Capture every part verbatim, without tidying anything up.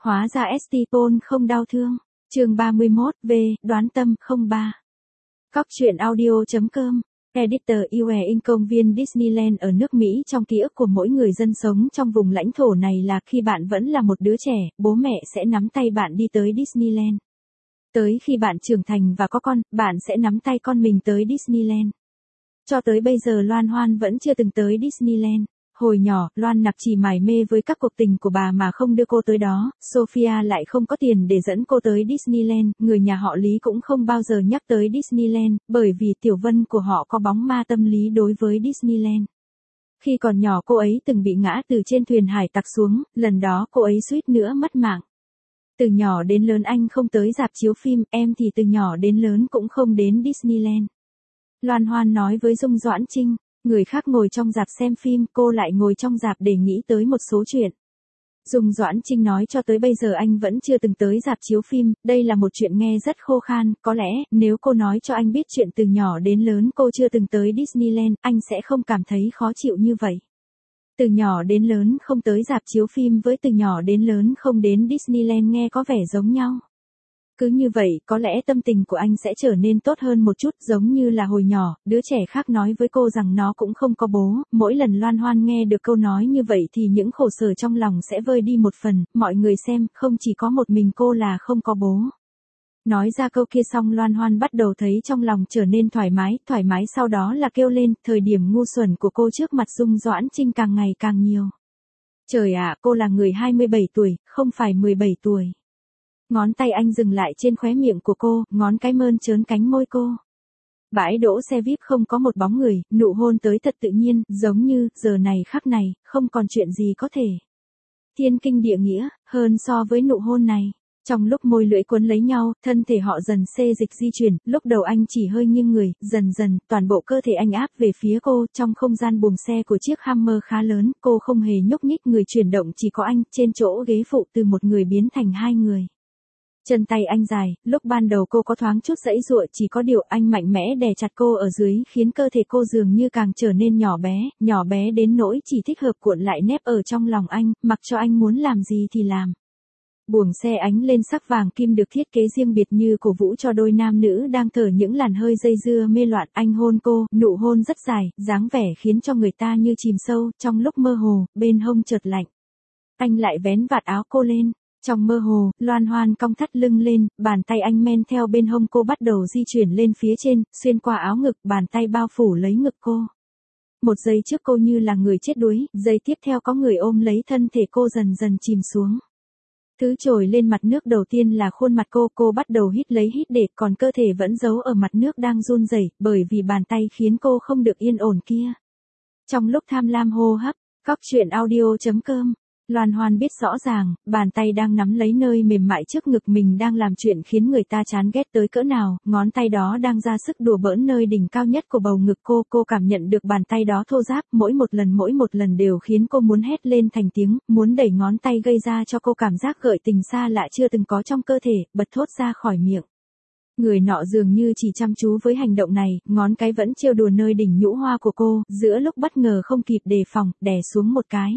Hóa ra Estipon không đau thương. Chương ba mươi mốt, V, đoán tâm không ba. Cóc truyện audio.com. Editor u e in công viên Disneyland ở nước Mỹ trong ký ức của mỗi người dân sống trong vùng lãnh thổ này là khi bạn vẫn là một đứa trẻ, bố mẹ sẽ nắm tay bạn đi tới Disneyland. Tới khi bạn trưởng thành và có con, bạn sẽ nắm tay con mình tới Disneyland. Cho tới bây giờ Loan Hoan vẫn chưa từng tới Disneyland. Hồi nhỏ, Loan Nặc chỉ mải mê với các cuộc tình của bà mà không đưa cô tới đó, Sophia lại không có tiền để dẫn cô tới Disneyland, người nhà họ Lý cũng không bao giờ nhắc tới Disneyland, bởi vì Tiểu Vân của họ có bóng ma tâm lý đối với Disneyland. Khi còn nhỏ cô ấy từng bị ngã từ trên thuyền hải tặc xuống, lần đó cô ấy suýt nữa mất mạng. Từ nhỏ đến lớn anh không tới rạp chiếu phim, em thì từ nhỏ đến lớn cũng không đến Disneyland. Loan Hoan nói với Dung Doãn Trinh. Người khác ngồi trong rạp xem phim, cô lại ngồi trong rạp để nghĩ tới một số chuyện. Dung Doãn Trinh nói cho tới bây giờ anh vẫn chưa từng tới rạp chiếu phim, đây là một chuyện nghe rất khô khan, có lẽ, nếu cô nói cho anh biết chuyện từ nhỏ đến lớn cô chưa từng tới Disneyland, anh sẽ không cảm thấy khó chịu như vậy. Từ nhỏ đến lớn không tới rạp chiếu phim với từ nhỏ đến lớn không đến Disneyland nghe có vẻ giống nhau. Cứ như vậy, có lẽ tâm tình của anh sẽ trở nên tốt hơn một chút, giống như là hồi nhỏ, đứa trẻ khác nói với cô rằng nó cũng không có bố, mỗi lần Loan Hoan nghe được câu nói như vậy thì những khổ sở trong lòng sẽ vơi đi một phần, mọi người xem, không chỉ có một mình cô là không có bố. Nói ra câu kia xong Loan Hoan bắt đầu thấy trong lòng trở nên thoải mái, thoải mái sau đó là kêu lên, thời điểm ngu xuẩn của cô trước mặt Dung Doãn Trinh càng ngày càng nhiều. Trời ạ, cô là người hai mươi bảy tuổi, không phải mười bảy tuổi. Ngón tay anh dừng lại trên khóe miệng của cô, ngón cái mơn trớn cánh môi cô. Bãi đỗ xe víp không có một bóng người, nụ hôn tới thật tự nhiên, giống như, giờ này khắc này, không còn chuyện gì có thể. Thiên kinh địa nghĩa, hơn so với nụ hôn này. Trong lúc môi lưỡi cuốn lấy nhau, thân thể họ dần xê dịch di chuyển, lúc đầu anh chỉ hơi nghiêng người, dần dần, toàn bộ cơ thể anh áp về phía cô, trong không gian buồng xe của chiếc Hummer khá lớn, cô không hề nhúc nhích, người chuyển động chỉ có anh, trên chỗ ghế phụ từ một người biến thành hai người. Chân tay anh dài, lúc ban đầu cô có thoáng chút giãy giụa, chỉ có điều anh mạnh mẽ đè chặt cô ở dưới, khiến cơ thể cô dường như càng trở nên nhỏ bé, nhỏ bé đến nỗi chỉ thích hợp cuộn lại nép ở trong lòng anh, mặc cho anh muốn làm gì thì làm. Buồng xe ánh lên sắc vàng kim được thiết kế riêng biệt như cổ vũ cho đôi nam nữ đang thở những làn hơi dây dưa mê loạn, anh hôn cô, nụ hôn rất dài, dáng vẻ khiến cho người ta như chìm sâu, trong lúc mơ hồ, bên hông chợt lạnh. Anh lại vén vạt áo cô lên. Trong mơ hồ, Loan Hoan cong thắt lưng lên, bàn tay anh men theo bên hông cô bắt đầu di chuyển lên phía trên, xuyên qua áo ngực, bàn tay bao phủ lấy ngực cô. Một giây trước cô như là người chết đuối, giây tiếp theo có người ôm lấy thân thể cô dần dần chìm xuống. Thứ trồi lên mặt nước đầu tiên là khuôn mặt cô, cô bắt đầu hít lấy hít để, còn cơ thể vẫn giấu ở mặt nước đang run rẩy, bởi vì bàn tay khiến cô không được yên ổn kia. Trong lúc tham lam hô hấp, cóc truyện audio.com. Loan Hoan biết rõ ràng, bàn tay đang nắm lấy nơi mềm mại trước ngực mình đang làm chuyện khiến người ta chán ghét tới cỡ nào, ngón tay đó đang ra sức đùa bỡn nơi đỉnh cao nhất của bầu ngực cô, cô cảm nhận được bàn tay đó thô ráp, mỗi một lần mỗi một lần đều khiến cô muốn hét lên thành tiếng, muốn đẩy ngón tay gây ra cho cô cảm giác gợi tình xa lạ chưa từng có trong cơ thể, bật thốt ra khỏi miệng. Người nọ dường như chỉ chăm chú với hành động này, ngón cái vẫn trêu đùa nơi đỉnh nhũ hoa của cô, giữa lúc bất ngờ không kịp đề phòng, đè xuống một cái.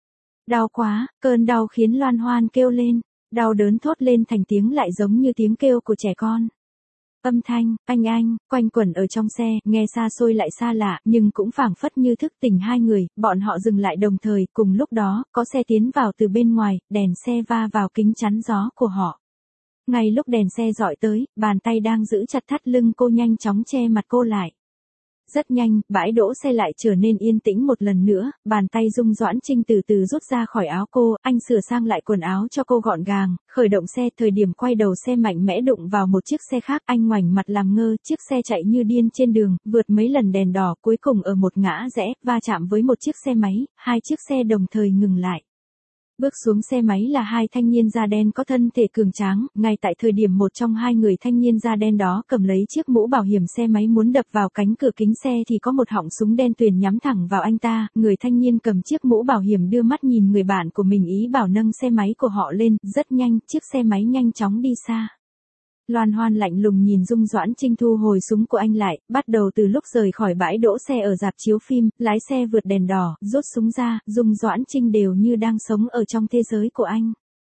Đau quá, cơn đau khiến Loan Hoan kêu lên, đau đớn thốt lên thành tiếng lại giống như tiếng kêu của trẻ con. Âm thanh, anh anh, quanh quẩn ở trong xe, nghe xa xôi lại xa lạ, nhưng cũng phảng phất như thức tỉnh hai người, bọn họ dừng lại đồng thời, cùng lúc đó, có xe tiến vào từ bên ngoài, đèn xe va vào kính chắn gió của họ. Ngay lúc đèn xe dọi tới, bàn tay đang giữ chặt thắt lưng cô nhanh chóng che mặt cô lại. Rất nhanh, bãi đỗ xe lại trở nên yên tĩnh một lần nữa, bàn tay Dung Doãn Trinh từ từ rút ra khỏi áo cô, anh sửa sang lại quần áo cho cô gọn gàng, khởi động xe, thời điểm quay đầu xe mạnh mẽ đụng vào một chiếc xe khác, anh ngoảnh mặt làm ngơ, chiếc xe chạy như điên trên đường, vượt mấy lần đèn đỏ, cuối cùng ở một ngã rẽ, va chạm với một chiếc xe máy, hai chiếc xe đồng thời ngừng lại. Bước xuống xe máy là hai thanh niên da đen có thân thể cường tráng, ngay tại thời điểm một trong hai người thanh niên da đen đó cầm lấy chiếc mũ bảo hiểm xe máy muốn đập vào cánh cửa kính xe thì có một họng súng đen tuyền nhắm thẳng vào anh ta, người thanh niên cầm chiếc mũ bảo hiểm đưa mắt nhìn người bạn của mình ý bảo nâng xe máy của họ lên, rất nhanh, chiếc xe máy nhanh chóng đi xa. Loan Hoan lạnh lùng nhìn Dung Doãn Trinh thu hồi súng của anh lại, bắt đầu từ lúc rời khỏi bãi đỗ xe ở rạp chiếu phim, lái xe vượt đèn đỏ, rút súng ra, Dung Doãn Trinh đều như đang sống ở trong thế giới của anh.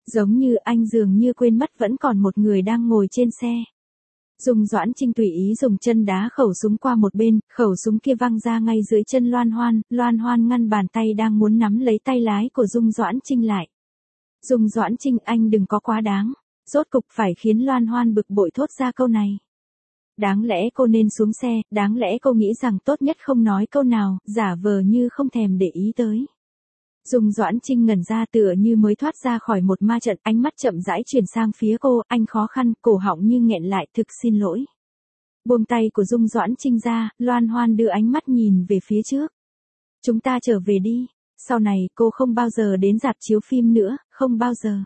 Giống như anh dường như quên mất vẫn còn một người đang ngồi trên xe. Dung Doãn Trinh tùy ý dùng chân đá khẩu súng qua một bên, khẩu súng kia văng ra ngay dưới chân Loan Hoan, Loan Hoan ngăn bàn tay đang muốn nắm lấy tay lái của Dung Doãn Trinh lại. Dung Doãn Trinh, anh đừng có quá đáng. Rốt cục phải khiến Loan Hoan bực bội thốt ra câu này. Đáng lẽ cô nên xuống xe, đáng lẽ cô nghĩ rằng tốt nhất không nói câu nào, giả vờ như không thèm để ý tới. Dung Doãn Trinh ngẩn ra tựa như mới thoát ra khỏi một ma trận, ánh mắt chậm rãi chuyển sang phía cô, anh khó khăn, cổ họng như nghẹn lại, thực xin lỗi. Buông tay của Dung Doãn Trinh ra, Loan Hoan đưa ánh mắt nhìn về phía trước. Chúng ta trở về đi, sau này cô không bao giờ đến rạp chiếu phim nữa, không bao giờ.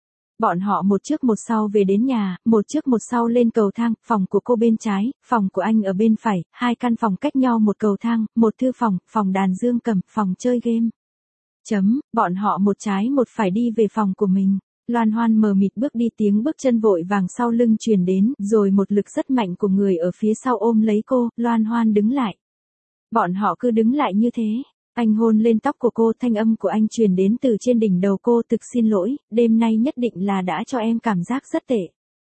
Bọn họ một trước một sau về đến nhà, một trước một sau lên cầu thang, phòng của cô bên trái, phòng của anh ở bên phải, hai căn phòng cách nhau một cầu thang, một thư phòng, phòng đàn dương cầm, phòng chơi game. Chấm, bọn họ một trái một phải đi về phòng của mình. Loan Hoan mờ mịt bước đi, tiếng bước chân vội vàng sau lưng truyền đến, rồi một lực rất mạnh của người ở phía sau ôm lấy cô, Loan Hoan đứng lại. Bọn họ cứ đứng lại như thế. Anh hôn lên tóc của cô, thanh âm của anh truyền đến từ trên đỉnh đầu cô, thực xin lỗi, đêm nay nhất định là đã cho em cảm giác rất tệ.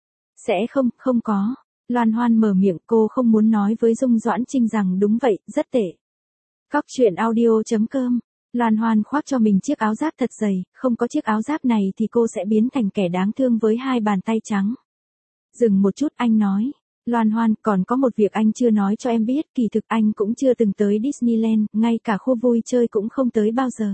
Sẽ không, không có. Loan Hoan mở miệng, cô không muốn nói với Dung Doãn Trinh rằng đúng vậy, rất tệ. Cóc truyện audio chấm com. Loan Hoan khoác cho mình chiếc áo giáp thật dày, không có chiếc áo giáp này thì cô sẽ biến thành kẻ đáng thương với hai bàn tay trắng. Dừng một chút, anh nói. Loan Hoan, còn có một việc anh chưa nói cho em biết, kỳ thực anh cũng chưa từng tới Disneyland, ngay cả khu vui chơi cũng không tới bao giờ.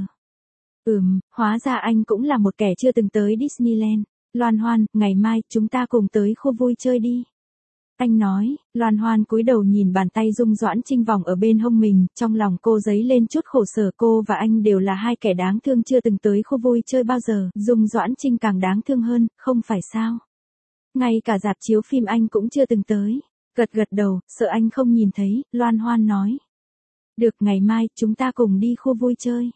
Ừm, hóa ra anh cũng là một kẻ chưa từng tới Disneyland. Loan Hoan, ngày mai chúng ta cùng tới khu vui chơi đi. Anh nói. Loan Hoan cúi đầu nhìn bàn tay Dung Doãn Trinh vòng ở bên hông mình, trong lòng cô dấy lên chút khổ sở, cô và anh đều là hai kẻ đáng thương chưa từng tới khu vui chơi bao giờ, Dung Doãn Trinh càng đáng thương hơn, không phải sao? Ngay cả rạp chiếu phim anh cũng chưa từng tới. Gật gật đầu, sợ anh không nhìn thấy, Loan Hoan nói. Được, ngày mai, chúng ta cùng đi khu vui chơi.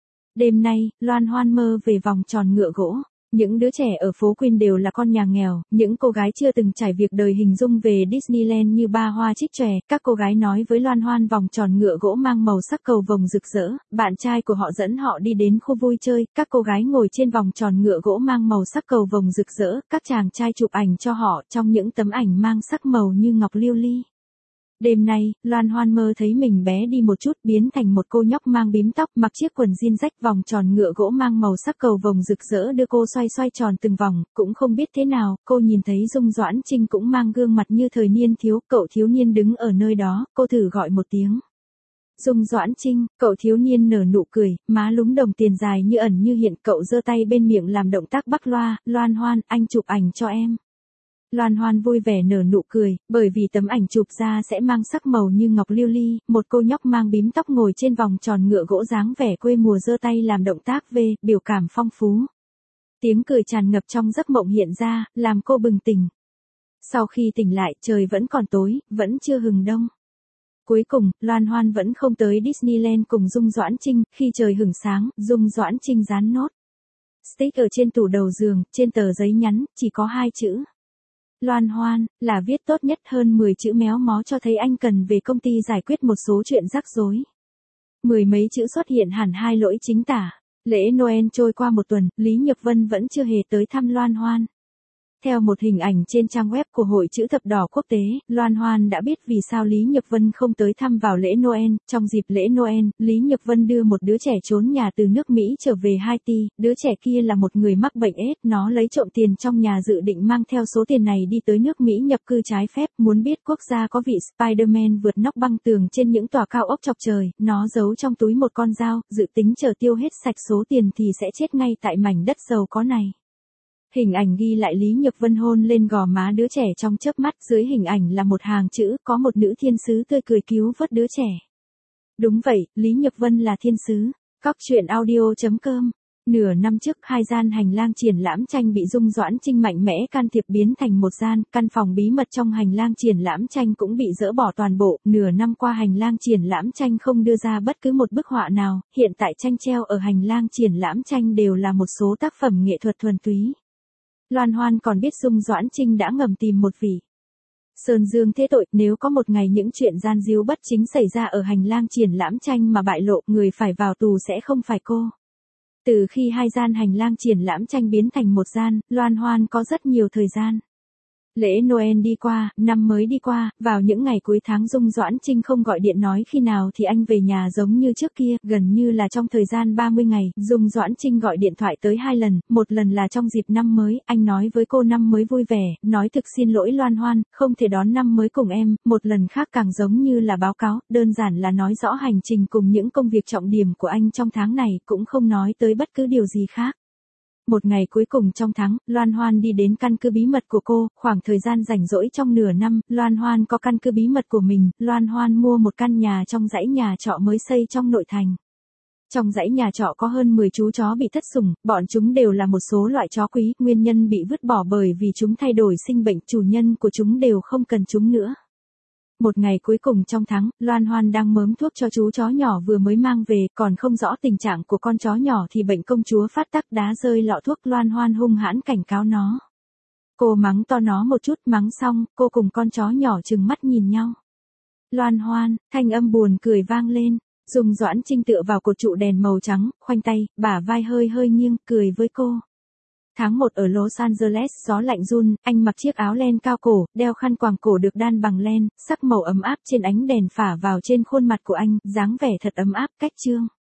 Đêm nay, Loan Hoan mơ về vòng tròn ngựa gỗ. Những đứa trẻ ở phố Queen đều là con nhà nghèo, những cô gái chưa từng trải việc đời hình dung về Disneyland như ba hoa trích chòe. Các cô gái nói với Loan Hoan vòng tròn ngựa gỗ mang màu sắc cầu vồng rực rỡ, bạn trai của họ dẫn họ đi đến khu vui chơi, các cô gái ngồi trên vòng tròn ngựa gỗ mang màu sắc cầu vồng rực rỡ, các chàng trai chụp ảnh cho họ trong những tấm ảnh mang sắc màu như ngọc lưu ly. Đêm nay, Loan Hoan mơ thấy mình bé đi một chút, biến thành một cô nhóc mang bím tóc, mặc chiếc quần jean rách, vòng tròn ngựa gỗ mang màu sắc cầu vồng rực rỡ đưa cô xoay xoay tròn từng vòng, cũng không biết thế nào, cô nhìn thấy Dung Doãn Trinh cũng mang gương mặt như thời niên thiếu, cậu thiếu niên đứng ở nơi đó, cô thử gọi một tiếng. Dung Doãn Trinh, cậu thiếu niên nở nụ cười, má lúm đồng tiền dài như ẩn như hiện, cậu giơ tay bên miệng làm động tác bắc loa, Loan Hoan, anh chụp ảnh cho em. Loan Hoan vui vẻ nở nụ cười, bởi vì tấm ảnh chụp ra sẽ mang sắc màu như ngọc lưu ly, một cô nhóc mang bím tóc ngồi trên vòng tròn ngựa gỗ dáng vẻ quê mùa giơ tay làm động tác V, biểu cảm phong phú. Tiếng cười tràn ngập trong giấc mộng hiện ra, làm cô bừng tỉnh. Sau khi tỉnh lại, trời vẫn còn tối, vẫn chưa hừng đông. Cuối cùng, Loan Hoan vẫn không tới Disneyland cùng Dung Doãn Trinh, khi trời hửng sáng, Dung Doãn Trinh dán nốt stick ở trên tủ đầu giường, trên tờ giấy nhắn, chỉ có hai chữ. Loan Hoan, là viết tốt nhất hơn mười chữ méo mó cho thấy anh cần về công ty giải quyết một số chuyện rắc rối. Mười mấy chữ xuất hiện hẳn hai lỗi chính tả. Lễ Noel trôi qua một tuần, Lý Nhược Vân vẫn chưa hề tới thăm Loan Hoan. Theo một hình ảnh trên trang web của Hội Chữ Thập Đỏ Quốc tế, Loan Hoan đã biết vì sao Lý Nhược Vân không tới thăm vào lễ Noel. Trong dịp lễ Noel, Lý Nhược Vân đưa một đứa trẻ trốn nhà từ nước Mỹ trở về Haiti. Đứa trẻ kia là một người mắc bệnh AIDS, nó lấy trộm tiền trong nhà dự định mang theo số tiền này đi tới nước Mỹ nhập cư trái phép. Muốn biết quốc gia có vị Spider-Man vượt nóc băng tường trên những tòa cao ốc chọc trời, nó giấu trong túi một con dao, dự tính chờ tiêu hết sạch số tiền thì sẽ chết ngay tại mảnh đất giàu có này. Hình ảnh ghi lại Lý Nhược Vân hôn lên gò má đứa trẻ trong chớp mắt, dưới hình ảnh là một hàng chữ, có một nữ thiên sứ tươi cười cứu vớt đứa trẻ. Đúng vậy, Lý Nhược Vân là thiên sứ. Cóc truyện audio chấm com. Nửa năm trước, hai gian hành lang triển lãm tranh bị Dung Doãn Trinh mạnh mẽ can thiệp biến thành một gian, căn phòng bí mật trong hành lang triển lãm tranh cũng bị dỡ bỏ toàn bộ. Nửa năm qua hành lang triển lãm tranh không đưa ra bất cứ một bức họa nào, hiện tại tranh treo ở hành lang triển lãm tranh đều là một số tác phẩm nghệ thuật thuần túy. Loan Hoan còn biết Dung Doãn Trinh đã ngầm tìm một vị sơn dương thế tội, nếu có một ngày những chuyện gian díu bất chính xảy ra ở hành lang triển lãm tranh mà bại lộ, người phải vào tù sẽ không phải cô. Từ khi hai gian hành lang triển lãm tranh biến thành một gian, Loan Hoan có rất nhiều thời gian. Lễ Noel đi qua, năm mới đi qua, vào những ngày cuối tháng Dung Doãn Trinh không gọi điện nói khi nào thì anh về nhà giống như trước kia, gần như là trong thời gian ba mươi ngày, Dung Doãn Trinh gọi điện thoại tới hai lần, một lần là trong dịp năm mới, anh nói với cô năm mới vui vẻ, nói thực xin lỗi Loan Hoan, không thể đón năm mới cùng em, một lần khác càng giống như là báo cáo, đơn giản là nói rõ hành trình cùng những công việc trọng điểm của anh trong tháng này, cũng không nói tới bất cứ điều gì khác. Một ngày cuối cùng trong tháng, Loan Hoan đi đến căn cứ bí mật của cô, khoảng thời gian rảnh rỗi trong nửa năm, Loan Hoan có căn cứ bí mật của mình, Loan Hoan mua một căn nhà trong dãy nhà trọ mới xây trong nội thành. Trong dãy nhà trọ có hơn mười chú chó bị thất sủng, bọn chúng đều là một số loại chó quý, nguyên nhân bị vứt bỏ bởi vì chúng thay đổi sinh bệnh, chủ nhân của chúng đều không cần chúng nữa. Một ngày cuối cùng trong tháng, Loan Hoan đang mớm thuốc cho chú chó nhỏ vừa mới mang về, còn không rõ tình trạng của con chó nhỏ thì bệnh công chúa phát tắc đá rơi lọ thuốc, Loan Hoan hung hãn cảnh cáo nó. Cô mắng to nó một chút, mắng xong, cô cùng con chó nhỏ trừng mắt nhìn nhau. Loan Hoan, thanh âm buồn cười vang lên, Dung Doãn Trinh tựa vào cột trụ đèn màu trắng, khoanh tay, bả vai hơi hơi nghiêng, cười với cô. Tháng một ở Los Angeles gió lạnh run, anh mặc chiếc áo len cao cổ, đeo khăn quàng cổ được đan bằng len, sắc màu ấm áp trên ánh đèn phả vào trên khuôn mặt của anh, dáng vẻ thật ấm áp, cách trương.